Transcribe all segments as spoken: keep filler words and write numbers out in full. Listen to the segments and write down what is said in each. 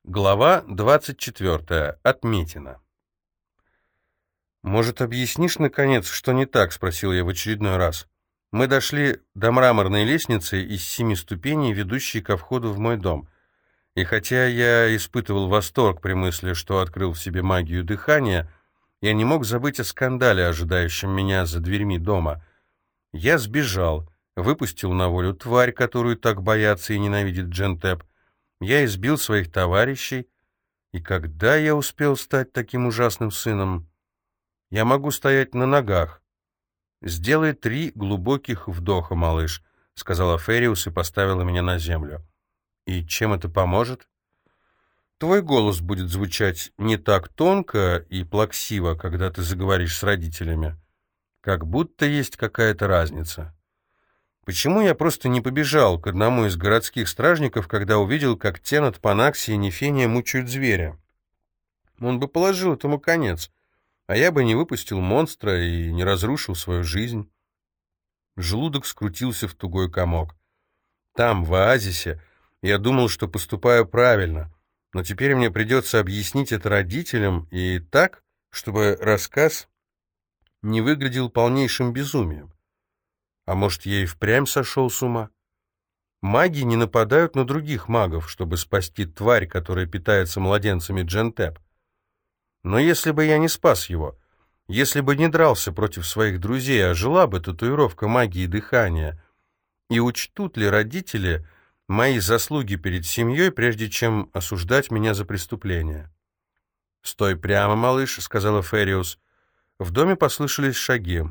Глава двадцать четвёртая. Отметина. «Может, объяснишь, наконец, что не так?» — спросил я в очередной раз. Мы дошли до мраморной лестницы из семи ступеней, ведущей ко входу в мой дом. И хотя я испытывал восторг при мысли, что открыл в себе магию дыхания, я не мог забыть о скандале, ожидающем меня за дверьми дома. Я сбежал, выпустил на волю тварь, которую так боятся и ненавидит Джентеп. Я избил своих товарищей, и когда я успел стать таким ужасным сыном? Я могу стоять на ногах. «Сделай три глубоких вдоха, малыш», — сказала Фериус и поставила меня на землю. «И чем это поможет?» «Твой голос будет звучать не так тонко и плаксиво, когда ты заговоришь с родителями. Как будто есть какая-то разница». Почему я просто не побежал к одному из городских стражников, когда увидел, как Тенет, Панакси и Нефения мучают зверя? Он бы положил этому конец, а я бы не выпустил монстра и не разрушил свою жизнь. Желудок скрутился в тугой комок. Там, в оазисе, я думал, что поступаю правильно, но теперь мне придется объяснить это родителям и так, чтобы рассказ не выглядел полнейшим безумием. А может, я и впрямь сошел с ума? Маги не нападают на других магов, чтобы спасти тварь, которая питается младенцами Джентеп. Но если бы я не спас его, если бы не дрался против своих друзей, а жила бы татуировка магии дыхания, и учтут ли родители мои заслуги перед семьей, прежде чем осуждать меня за преступление? «Стой прямо, малыш», — сказала Фериус. В доме послышались шаги.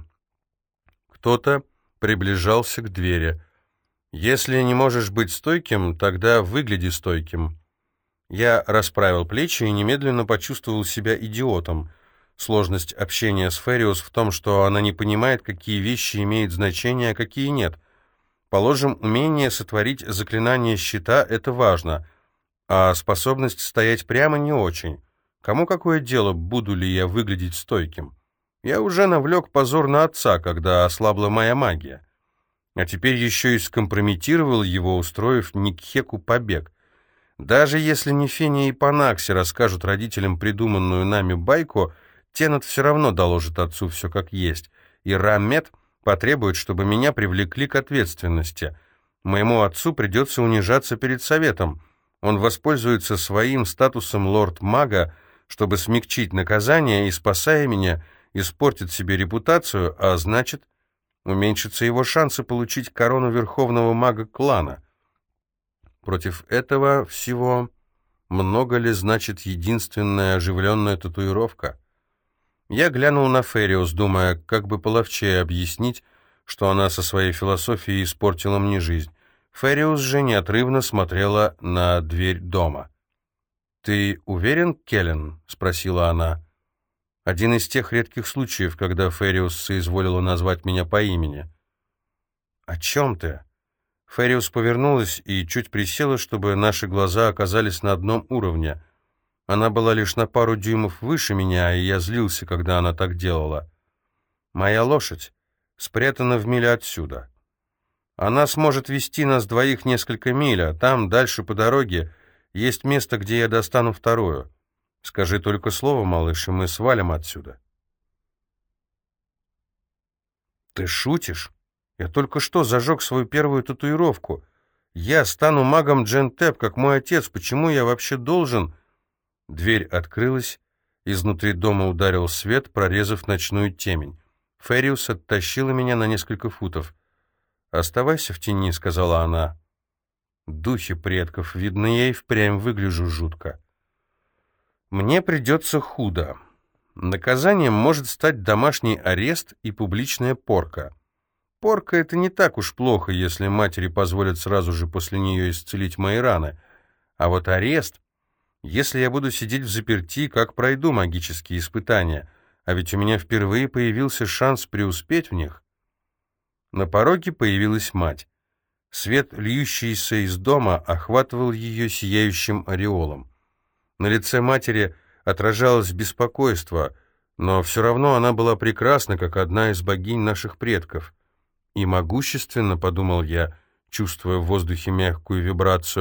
Кто-то приближался к двери. «Если не можешь быть стойким, тогда выгляди стойким». Я расправил плечи и немедленно почувствовал себя идиотом. Сложность общения с Фериус в том, что она не понимает, какие вещи имеют значение, а какие нет. Положим, умение сотворить заклинание щита — это важно, а способность стоять прямо не очень. Кому какое дело, буду ли я выглядеть стойким? Я уже навлек позор на отца, когда ослабла моя магия. А теперь еще и скомпрометировал его, устроив Никхеку побег. Даже если Нефения и Панакси расскажут родителям придуманную нами байку, Тенет все равно доложит отцу все как есть, и Раммет потребует, чтобы меня привлекли к ответственности. Моему отцу придется унижаться перед советом. Он воспользуется своим статусом лорд-мага, чтобы смягчить наказание и, спасая меня, испортит себе репутацию, а значит, уменьшатся его шансы получить корону верховного мага клана. Против этого всего много ли значит единственная оживленная татуировка? Я глянул на Фериус, думая, как бы половчее объяснить, что она со своей философией испортила мне жизнь. Фериус же неотрывно смотрела на дверь дома. «Ты уверен, Келлен?» — спросила она. Один из тех редких случаев, когда Фериус соизволила назвать меня по имени. «О чем ты?» Фериус повернулась и чуть присела, чтобы наши глаза оказались на одном уровне. Она была лишь на пару дюймов выше меня, и я злился, когда она так делала. «Моя лошадь спрятана в миле отсюда. Она сможет вести нас двоих несколько миль, а там, дальше по дороге, есть место, где я достану вторую. Скажи только слово, малыш, и мы свалим отсюда». «Ты шутишь? Я только что зажег свою первую татуировку. Я стану магом Джентеп, как мой отец. Почему я вообще должен...» Дверь открылась. Изнутри дома ударил свет, прорезав ночную темень. Фериус оттащила меня на несколько футов. «Оставайся в тени», — сказала она. «Духи предков. Видно, я и впрямь выгляжу жутко. Мне придется худо. Наказанием может стать домашний арест и публичная порка. Порка — это не так уж плохо, если матери позволят сразу же после нее исцелить мои раны. А вот арест... Если я буду сидеть взаперти, как пройду магические испытания? А ведь у меня впервые появился шанс преуспеть в них». На пороге появилась мать. Свет, льющийся из дома, охватывал ее сияющим ореолом. На лице матери отражалось беспокойство, но все равно она была прекрасна, как одна из богинь наших предков. И могущественно, подумал я, чувствуя в воздухе мягкую вибрацию,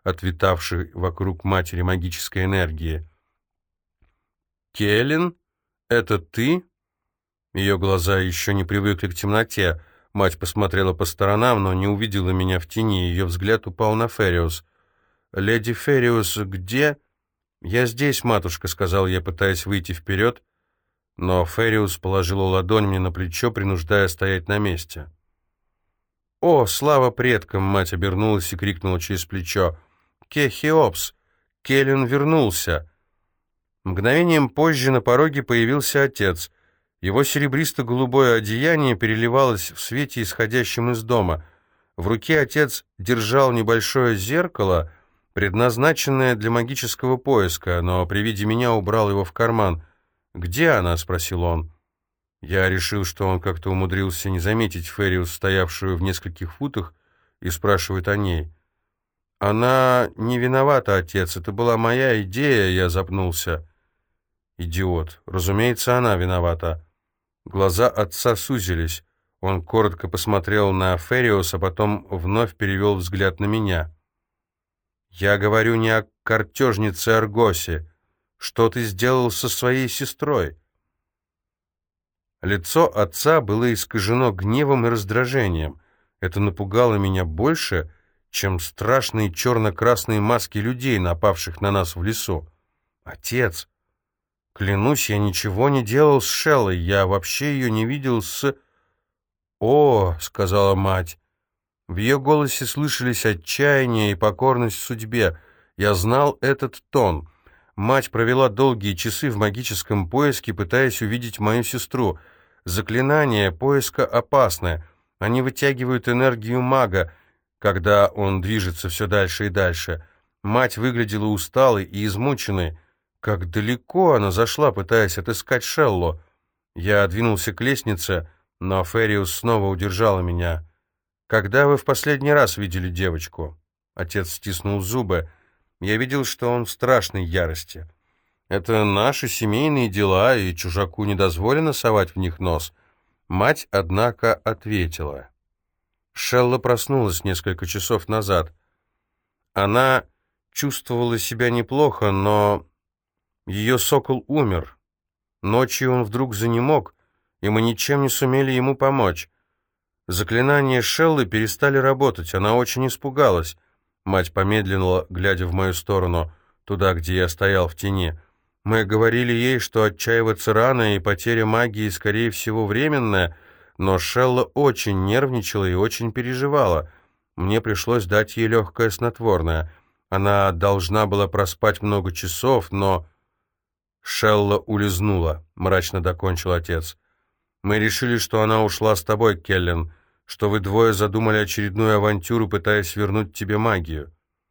от витавшей вокруг матери магической энергии. «Келлен, это ты?» Ее глаза еще не привыкли к темноте. Мать посмотрела по сторонам, но не увидела меня в тени. Ее взгляд упал на Фериус. «Леди Фериус, где?» «Я здесь, матушка», — сказал я, пытаясь выйти вперед, но Фериус положила ладонь мне на плечо, принуждая стоять на месте. «О, слава предкам!» — мать обернулась и крикнула через плечо. «Кехиопс! Келлен вернулся!» Мгновением позже на пороге появился отец. Его серебристо-голубое одеяние переливалось в свете, исходящем из дома. В руке отец держал небольшое зеркало, предназначенное для магического поиска, но при виде меня убрал его в карман. «Где она?» — спросил он. Я решил, что он как-то умудрился не заметить Фериус, стоявшую в нескольких футах, и спрашивает о ней. «Она не виновата, отец, это была моя идея», — я запнулся. «Идиот. Разумеется, она виновата». Глаза отца сузились. Он коротко посмотрел на Фериус, а потом вновь перевел взгляд на меня. «Я говорю не о картежнице Аргосе. Что ты сделал со своей сестрой?» Лицо отца было искажено гневом и раздражением. Это напугало меня больше, чем страшные черно-красные маски людей, напавших на нас в лесу. «Отец, клянусь, я ничего не делал с Шеллой, я вообще ее не видел с...» «О», — сказала мать. В ее голосе слышались отчаяние и покорность судьбе. Я знал этот тон. Мать провела долгие часы в магическом поиске, пытаясь увидеть мою сестру. Заклинания поиска опасны. Они вытягивают энергию мага, когда он движется все дальше и дальше. Мать выглядела усталой и измученной. Как далеко она зашла, пытаясь отыскать Шеллу. Я двинулся к лестнице, но Фериус снова удержала меня. «Когда вы в последний раз видели девочку?» Отец стиснул зубы. Я видел, что он в страшной ярости. Это наши семейные дела, и чужаку не дозволено совать в них нос. Мать, однако, ответила. Шелла проснулась несколько часов назад. Она чувствовала себя неплохо, но ее сокол умер. Ночью он вдруг занемог, и мы ничем не сумели ему помочь. Заклинания Шеллы перестали работать, она очень испугалась. Мать помедлила, глядя в мою сторону, туда, где я стоял в тени. Мы говорили ей, что отчаиваться рано и потеря магии, скорее всего, временная, но Шелла очень нервничала и очень переживала. Мне пришлось дать ей легкое снотворное. Она должна была проспать много часов, но... Шелла улизнула, мрачно докончил отец. Мы решили, что она ушла с тобой, Келлен, что вы двое задумали очередную авантюру, пытаясь вернуть тебе магию.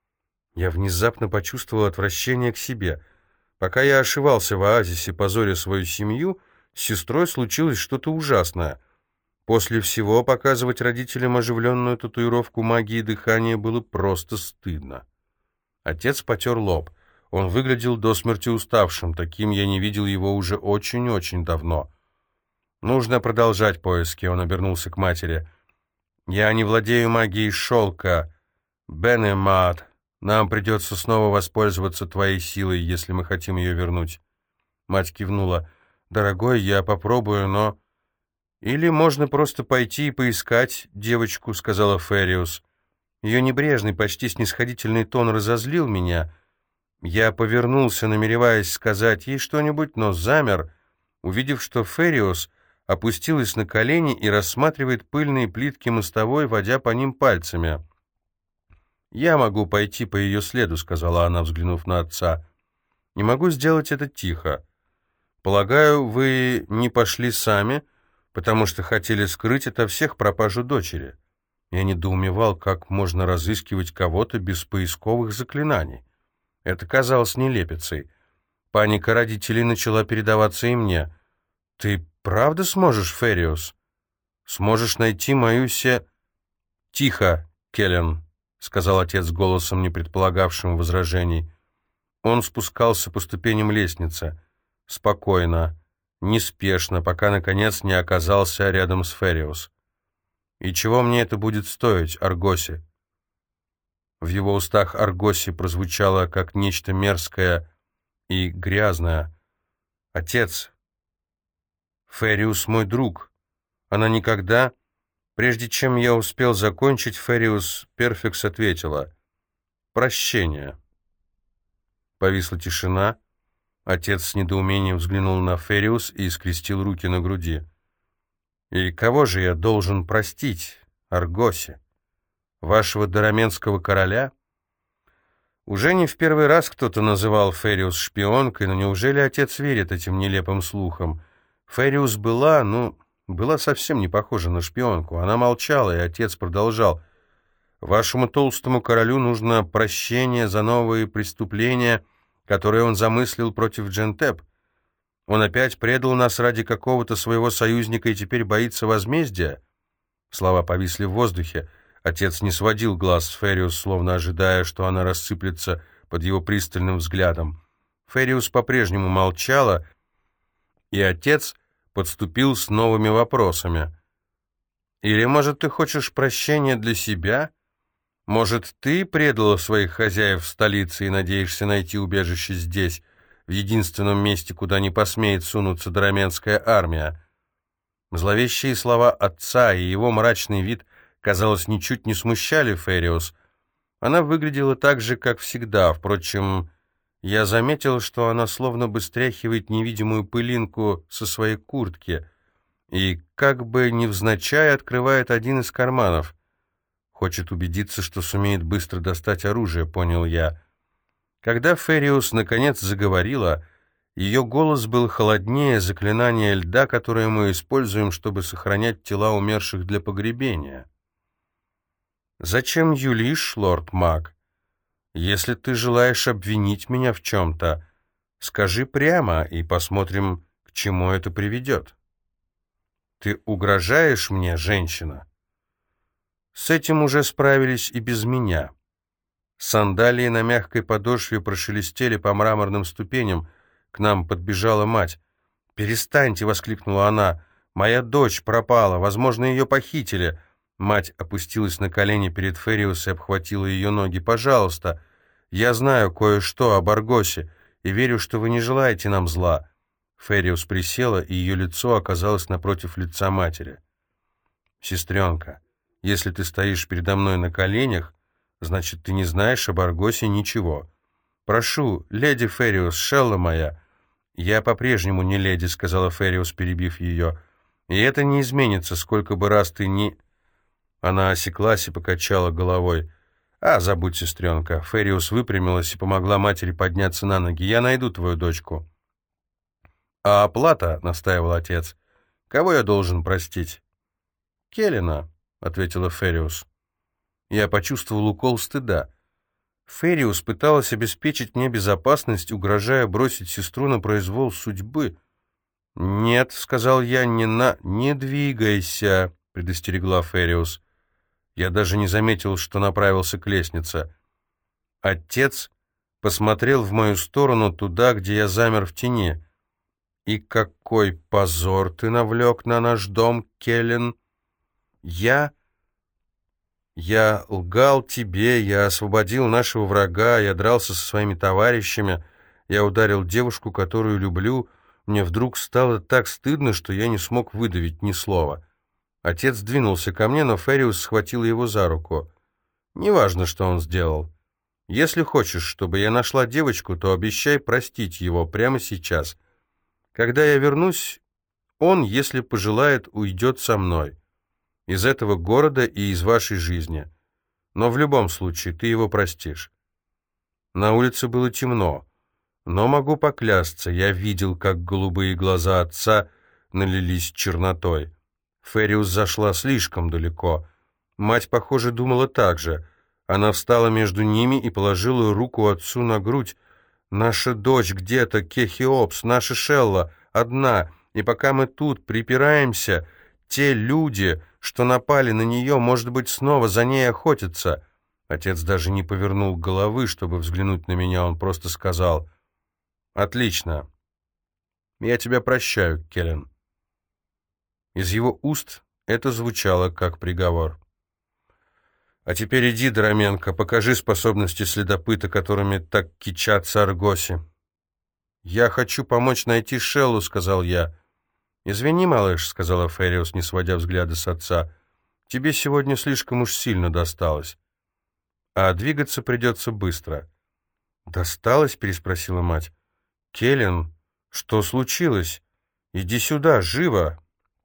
Я внезапно почувствовал отвращение к себе. Пока я ошивался в оазисе, позоря свою семью, с сестрой случилось что-то ужасное. После всего показывать родителям оживленную татуировку магии дыхания было просто стыдно. Отец потер лоб. Он выглядел до смерти уставшим, таким я не видел его уже очень-очень давно. «Нужно продолжать поиски», — он обернулся к матери. «Я не владею магией шелка. Бенемат, нам придется снова воспользоваться твоей силой, если мы хотим ее вернуть». Мать кивнула. «Дорогой, я попробую, но...» «Или можно просто пойти и поискать девочку», — сказала Фериус. Ее небрежный, почти снисходительный тон разозлил меня. Я повернулся, намереваясь сказать ей что-нибудь, но замер, увидев, что Фериус опустилась на колени и рассматривает пыльные плитки мостовой, водя по ним пальцами. «Я могу пойти по ее следу», — сказала она, взглянув на отца. «Не могу сделать это тихо. Полагаю, вы не пошли сами, потому что хотели скрыть ото всех пропажу дочери». Я недоумевал, как можно разыскивать кого-то без поисковых заклинаний. Это казалось нелепицей. Паника родителей начала передаваться и мне. «Ты правда сможешь, Фериус? Сможешь найти мою се...» «Тихо, Келлен», — сказал отец голосом, не предполагавшим возражений. Он спускался по ступеням лестницы. Спокойно, неспешно, пока, наконец, не оказался рядом с Фериус. «И чего мне это будет стоить, Аргосе?» В его устах Аргоси прозвучало как нечто мерзкое и грязное. «Отец, Фериус мой друг. Она никогда...» Прежде чем я успел закончить, Фериус Перфекс ответила: «Прощение». Повисла тишина. Отец с недоумением взглянул на Фериус и скрестил руки на груди. «И кого же я должен простить, Аргоси? Вашего дараменского короля?» Уже не в первый раз кто-то называл Фериус шпионкой, но неужели отец верит этим нелепым слухам? Фериус была, ну, была совсем не похожа на шпионку. Она молчала, и отец продолжал: «Вашему толстому королю нужно прощение за новые преступления, которые он замыслил против Джентеп. Он опять предал нас ради какого-то своего союзника и теперь боится возмездия?» Слова повисли в воздухе. Отец не сводил глаз с Фериус, словно ожидая, что она рассыплется под его пристальным взглядом. Фериус по-прежнему молчала, и отец подступил с новыми вопросами. «Или, может, ты хочешь прощения для себя? Может, ты предала своих хозяев в столице и надеешься найти убежище здесь, в единственном месте, куда не посмеет сунуться дараменская армия?» Зловещие слова отца и его мрачный вид, казалось, ничуть не смущали Фериус. Она выглядела так же, как всегда. Впрочем, я заметил, что она словно бы стряхивает невидимую пылинку со своей куртки и, как бы невзначай, открывает один из карманов. Хочет убедиться, что сумеет быстро достать оружие, понял я. Когда Фериус наконец заговорила, ее голос был холоднее заклинания льда, которое мы используем, чтобы сохранять тела умерших для погребения. «Зачем юлишь, лорд Маг? Если ты желаешь обвинить меня в чем-то, скажи прямо, и посмотрим, к чему это приведет. Ты угрожаешь мне, женщина?» С этим уже справились и без меня. Сандалии на мягкой подошве прошелестели по мраморным ступеням. К нам подбежала мать. «Перестаньте!» — воскликнула она. «Моя дочь пропала. Возможно, ее похитили». Мать опустилась на колени перед Фериус и обхватила ее ноги. «Пожалуйста, я знаю кое-что об Аргосе и верю, что вы не желаете нам зла». Фериус присела, и ее лицо оказалось напротив лица матери. «Сестренка, если ты стоишь передо мной на коленях, значит, ты не знаешь об Аргосе ничего. Прошу, леди Фериус, Шелла моя». «Я по-прежнему не леди», — сказала Фериус, перебив ее. «И это не изменится, сколько бы раз ты ни...» Она осеклась и покачала головой. «А, забудь, сестренка». Фериус выпрямилась и помогла матери подняться на ноги. «Я найду твою дочку». «А оплата?» — настаивал отец. «Кого я должен простить?» «Келлина», — ответила Фериус. Я почувствовал укол стыда. Фериус пыталась обеспечить мне безопасность, угрожая бросить сестру на произвол судьбы. «Нет», — сказал я, — «не на... не двигайся», — предостерегла Фериус. Я даже не заметил, что направился к лестнице. Отец посмотрел в мою сторону, туда, где я замер в тени. «И какой позор ты навлек на наш дом, Келлен!» «Я... я лгал тебе, я освободил нашего врага, я дрался со своими товарищами, я ударил девушку, которую люблю. Мне вдруг стало так стыдно, что я не смог выдавить ни слова». Отец двинулся ко мне, но Фериус схватила его за руку. «Неважно, что он сделал. Если хочешь, чтобы я нашла девочку, то обещай простить его прямо сейчас. Когда я вернусь, он, если пожелает, уйдет со мной. Из этого города и из вашей жизни. Но в любом случае ты его простишь». На улице было темно, но могу поклясться, я видел, как голубые глаза отца налились чернотой. Фериус зашла слишком далеко. Мать, похоже, думала так же. Она встала между ними и положила руку отцу на грудь. «Наша дочь где-то, Кехиопс, наша Шелла, одна, и пока мы тут припираемся, те люди, что напали на нее, может быть, снова за ней охотятся». Отец даже не повернул головы, чтобы взглянуть на меня, он просто сказал: «Отлично. Я тебя прощаю, Келлен». Из его уст это звучало как приговор. А теперь иди, Дроменко, покажи способности следопыта, которыми так кичатся аргоси. «Я хочу помочь найти Шеллу», — сказал я. «Извини, малыш», — сказала Фериус, не сводя взгляда с отца. «Тебе сегодня слишком уж сильно досталось. А двигаться придется быстро». «Досталось?» — переспросила мать. «Келлен, что случилось? Иди сюда, живо!»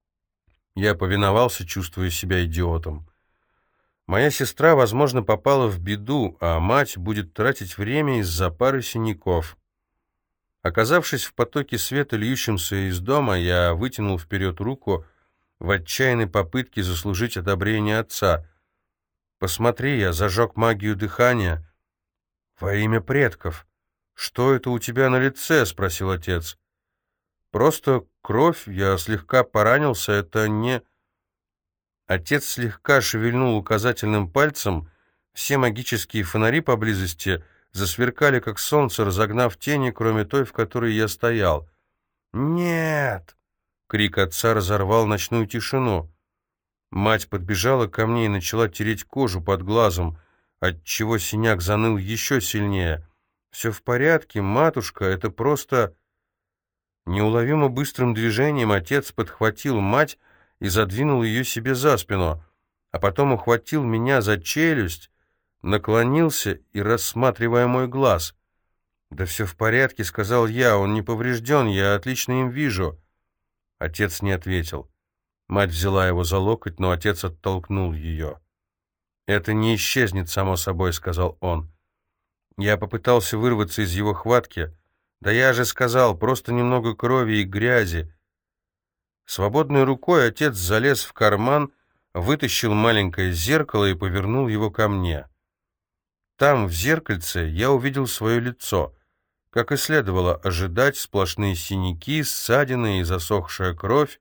Я повиновался, чувствуя себя идиотом. Моя сестра, возможно, попала в беду, а мать будет тратить время из-за пары синяков. Оказавшись в потоке света, льющемся из дома, я вытянул вперед руку в отчаянной попытке заслужить одобрение отца. «Посмотри, я зажег магию дыхания». «Во имя предков! Что это у тебя на лице?» — спросил отец. «Просто кровь, я слегка поранился, это не...» Отец слегка шевельнул указательным пальцем, все магические фонари поблизости засверкали, как солнце, разогнав тени, кроме той, в которой я стоял. «Нет!» — крик отца разорвал ночную тишину. Мать подбежала ко мне и начала тереть кожу под глазом, отчего синяк заныл еще сильнее. «Все в порядке, матушка, это просто...» Неуловимо быстрым движением отец подхватил мать и задвинул ее себе за спину, а потом ухватил меня за челюсть, наклонился и, рассматривая мой глаз. «Да все в порядке», — сказал я, — «он не поврежден, я отлично им вижу». Отец не ответил. Мать взяла его за локоть, но отец оттолкнул ее. «Это не исчезнет, само собой», — сказал он. Я попытался вырваться из его хватки. «Да я же сказал, просто немного крови и грязи». Свободной рукой отец залез в карман, вытащил маленькое зеркало и повернул его ко мне. Там, в зеркальце, я увидел свое лицо. Как и следовало ожидать, сплошные синяки, ссадины и засохшая кровь.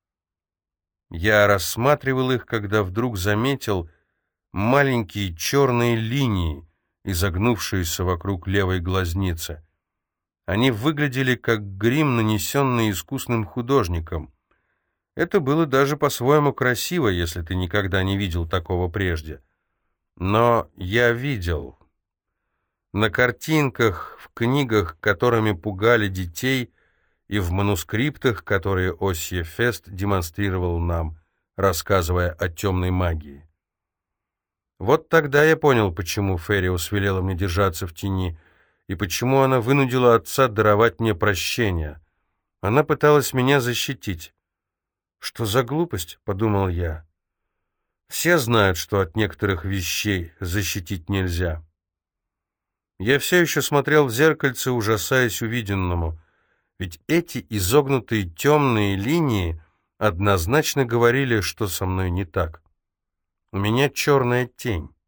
Я рассматривал их, когда вдруг заметил маленькие черные линии, изогнувшиеся вокруг левой глазницы. Они выглядели как грим, нанесенный искусным художником. Это было даже по-своему красиво, если ты никогда не видел такого прежде. Но я видел. На картинках, в книгах, которыми пугали детей, и в манускриптах, которые Осье Фест демонстрировал нам, рассказывая о темной магии. Вот тогда я понял, почему Фериус велела мне держаться в тени, и почему она вынудила отца даровать мне прощение. Она пыталась меня защитить. «Что за глупость?» — подумал я. «Все знают, что от некоторых вещей защитить нельзя». Я все еще смотрел в зеркальце, ужасаясь увиденному. Ведь эти изогнутые темные линии однозначно говорили, что со мной не так. У меня черная тень.